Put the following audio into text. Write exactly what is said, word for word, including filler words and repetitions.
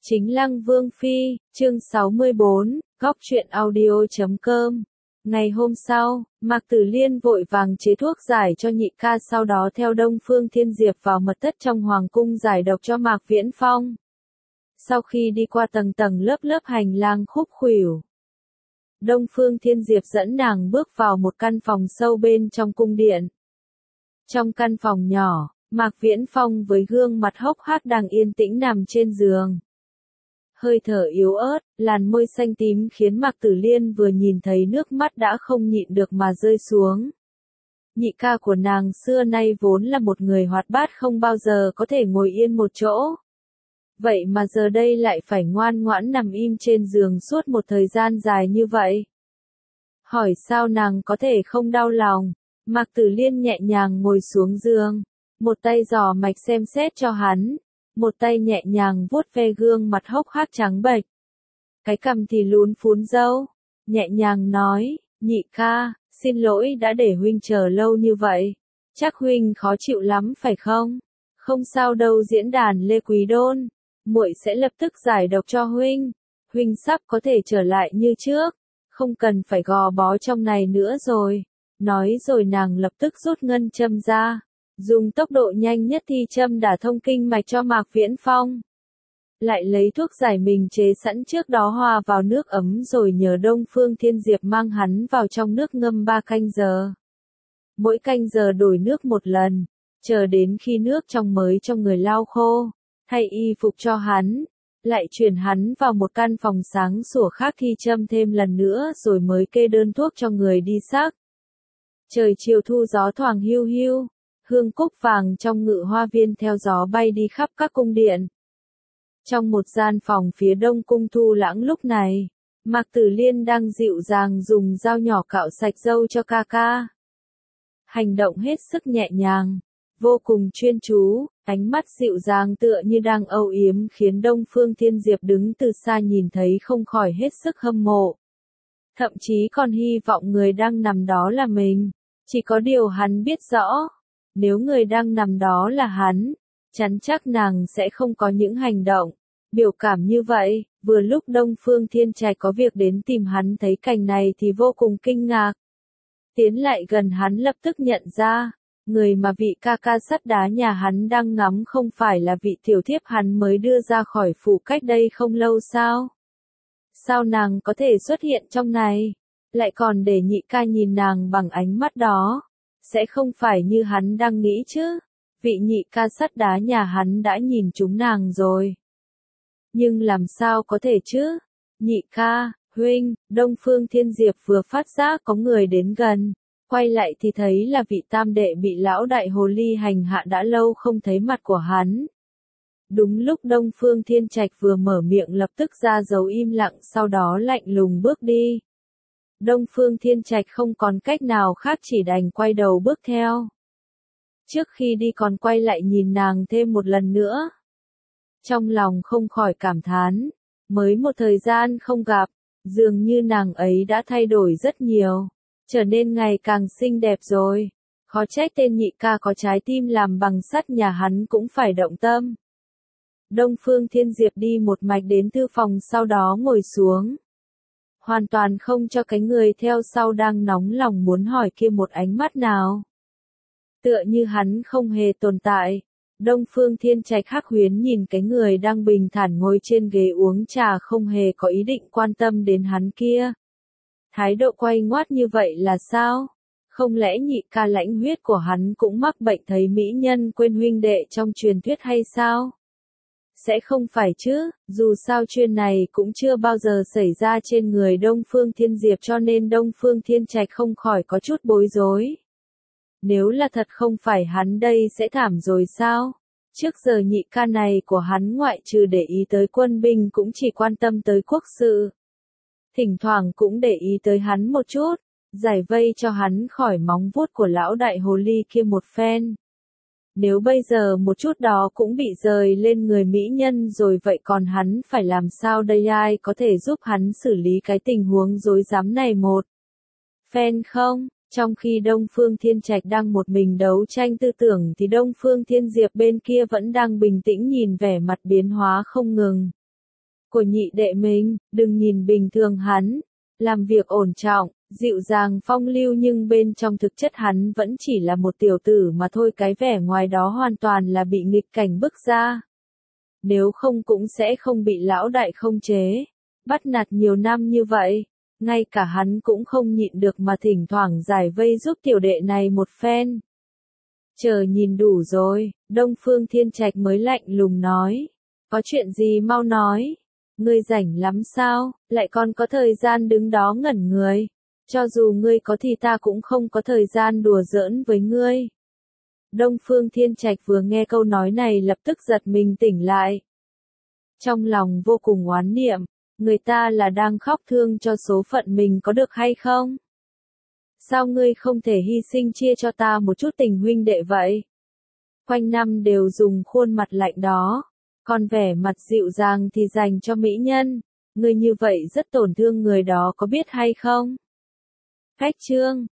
Chính Lăng Vương Phi, chương sáu mươi bốn, góc truyện audio chấm com. Ngày hôm sau, Mạc Tử Liên vội vàng chế thuốc giải cho nhị ca, sau đó theo Đông Phương Thiên Diệp vào mật thất trong hoàng cung giải độc cho Mạc Viễn Phong. Sau khi đi qua tầng tầng lớp lớp hành lang khúc khuỷu, Đông Phương Thiên Diệp dẫn nàng bước vào một căn phòng sâu bên trong cung điện. Trong căn phòng nhỏ, Mạc Viễn Phong với gương mặt hốc hác đang yên tĩnh nằm trên giường. Hơi thở yếu ớt, làn môi xanh tím khiến Mạc Tử Liên vừa nhìn thấy nước mắt đã không nhịn được mà rơi xuống. Nhị ca của nàng xưa nay vốn là một người hoạt bát, không bao giờ có thể ngồi yên một chỗ. Vậy mà giờ đây lại phải ngoan ngoãn nằm im trên giường suốt một thời gian dài như vậy. Hỏi sao nàng có thể không đau lòng? Mạc Tử Liên nhẹ nhàng ngồi xuống giường, một tay dò mạch xem xét cho hắn, một tay nhẹ nhàng vuốt ve gương mặt hốc hác trắng bệch. Cái cằm thì lún phún râu, nhẹ nhàng nói, nhị ca, xin lỗi đã để huynh chờ lâu như vậy. Chắc huynh khó chịu lắm phải không? Không sao đâu diễn đàn Lê Quý Đôn, muội sẽ lập tức giải độc cho huynh. Huynh sắp có thể trở lại như trước, không cần phải gò bó trong này nữa rồi. Nói rồi nàng lập tức rút ngân châm ra, dùng tốc độ nhanh nhất thi châm đả thông kinh mạch cho Mạc Viễn Phong. Lại lấy thuốc giải mình chế sẵn trước đó hòa vào nước ấm rồi nhờ Đông Phương Thiên Diệp mang hắn vào trong nước ngâm ba canh giờ. Mỗi canh giờ đổi nước một lần, chờ đến khi nước trong mới trong người lau khô, thay y phục cho hắn, lại chuyển hắn vào một căn phòng sáng sủa khác thi châm thêm lần nữa rồi mới kê đơn thuốc cho người đi sắc. Trời chiều thu gió thoảng hiu hiu, hương cúc vàng trong ngự hoa viên theo gió bay đi khắp các cung điện. Trong một gian phòng phía đông cung Thu Lãng lúc này, Mạc Tử Liên đang dịu dàng dùng dao nhỏ cạo sạch râu cho ca ca. Hành động hết sức nhẹ nhàng, vô cùng chuyên chú, ánh mắt dịu dàng tựa như đang âu yếm khiến Đông Phương Thiên Diệp đứng từ xa nhìn thấy không khỏi hết sức hâm mộ. Thậm chí còn hy vọng người đang nằm đó là mình. Chỉ có điều hắn biết rõ, nếu người đang nằm đó là hắn, chắn chắc nàng sẽ không có những hành động, biểu cảm như vậy. Vừa lúc Đông Phương Thiên Trạch có việc đến tìm hắn thấy cảnh này thì vô cùng kinh ngạc. Tiến lại gần hắn lập tức nhận ra, người mà vị ca ca sắt đá nhà hắn đang ngắm không phải là vị tiểu thiếp hắn mới đưa ra khỏi phủ cách đây không lâu sao? Sao nàng có thể xuất hiện trong này? Lại còn để nhị ca nhìn nàng bằng ánh mắt đó, sẽ không phải như hắn đang nghĩ chứ, vị nhị ca sắt đá nhà hắn đã nhìn chúng nàng rồi. Nhưng làm sao có thể chứ? Nhị ca, huynh, Đông Phương Thiên Diệp vừa phát giác có người đến gần, quay lại thì thấy là vị tam đệ bị lão đại hồ ly hành hạ đã lâu không thấy mặt của hắn. Đúng lúc Đông Phương Thiên Trạch vừa mở miệng lập tức ra dấu im lặng, sau đó lạnh lùng bước đi. Đông Phương Thiên Trạch không còn cách nào khác chỉ đành quay đầu bước theo. Trước khi đi còn quay lại nhìn nàng thêm một lần nữa. Trong lòng không khỏi cảm thán, mới một thời gian không gặp, dường như nàng ấy đã thay đổi rất nhiều, trở nên ngày càng xinh đẹp rồi. Khó trách tên nhị ca có trái tim làm bằng sắt nhà hắn cũng phải động tâm. Đông Phương Thiên Diệp đi một mạch đến thư phòng, sau đó ngồi xuống. Hoàn toàn không cho cái người theo sau đang nóng lòng muốn hỏi kia một ánh mắt nào. Tựa như hắn không hề tồn tại, Đông Phương Thiên Trạch hắc huyến nhìn cái người đang bình thản ngồi trên ghế uống trà không hề có ý định quan tâm đến hắn kia. Thái độ quay ngoắt như vậy là sao? Không lẽ nhị ca lãnh huyết của hắn cũng mắc bệnh thấy mỹ nhân quên huynh đệ trong truyền thuyết hay sao? Sẽ không phải chứ, dù sao chuyện này cũng chưa bao giờ xảy ra trên người Đông Phương Thiên Diệp cho nên Đông Phương Thiên Trạch không khỏi có chút bối rối. Nếu là thật không phải hắn đây sẽ thảm rồi sao? Trước giờ nhị ca này của hắn ngoại trừ để ý tới quân binh cũng chỉ quan tâm tới quốc sự. Thỉnh thoảng cũng để ý tới hắn một chút, giải vây cho hắn khỏi móng vuốt của lão đại hồ ly kia một phen. Nếu bây giờ một chút đó cũng bị rời lên người mỹ nhân rồi vậy còn hắn phải làm sao đây, ai có thể giúp hắn xử lý cái tình huống rối rắm này một phen không? Trong khi Đông Phương Thiên Trạch đang một mình đấu tranh tư tưởng thì Đông Phương Thiên Diệp bên kia vẫn đang bình tĩnh nhìn vẻ mặt biến hóa không ngừng. của nhị đệ mình, đừng nhìn bình thường hắn, làm việc ổn trọng, dịu dàng phong lưu nhưng bên trong thực chất hắn vẫn chỉ là một tiểu tử mà thôi, cái vẻ ngoài đó hoàn toàn là bị nghịch cảnh bức ra. Nếu không cũng sẽ không bị lão đại không chế, bắt nạt nhiều năm như vậy, ngay cả hắn cũng không nhịn được mà thỉnh thoảng giải vây giúp tiểu đệ này một phen. Chờ nhìn đủ rồi, Đông Phương Thiên Trạch mới lạnh lùng nói, có chuyện gì mau nói, ngươi rảnh lắm sao, lại còn có thời gian đứng đó ngẩn người, cho dù ngươi có thì ta cũng không có thời gian đùa giỡn với ngươi. Đông Phương Thiên Trạch vừa nghe câu nói này lập tức giật mình tỉnh lại. Trong lòng vô cùng oán niệm, người ta là đang khóc thương cho số phận mình có được hay không? Sao ngươi không thể hy sinh chia cho ta một chút tình huynh đệ vậy? Quanh năm đều dùng khuôn mặt lạnh đó, còn vẻ mặt dịu dàng thì dành cho mỹ nhân, ngươi như vậy rất tổn thương người đó có biết hay không? Cách chương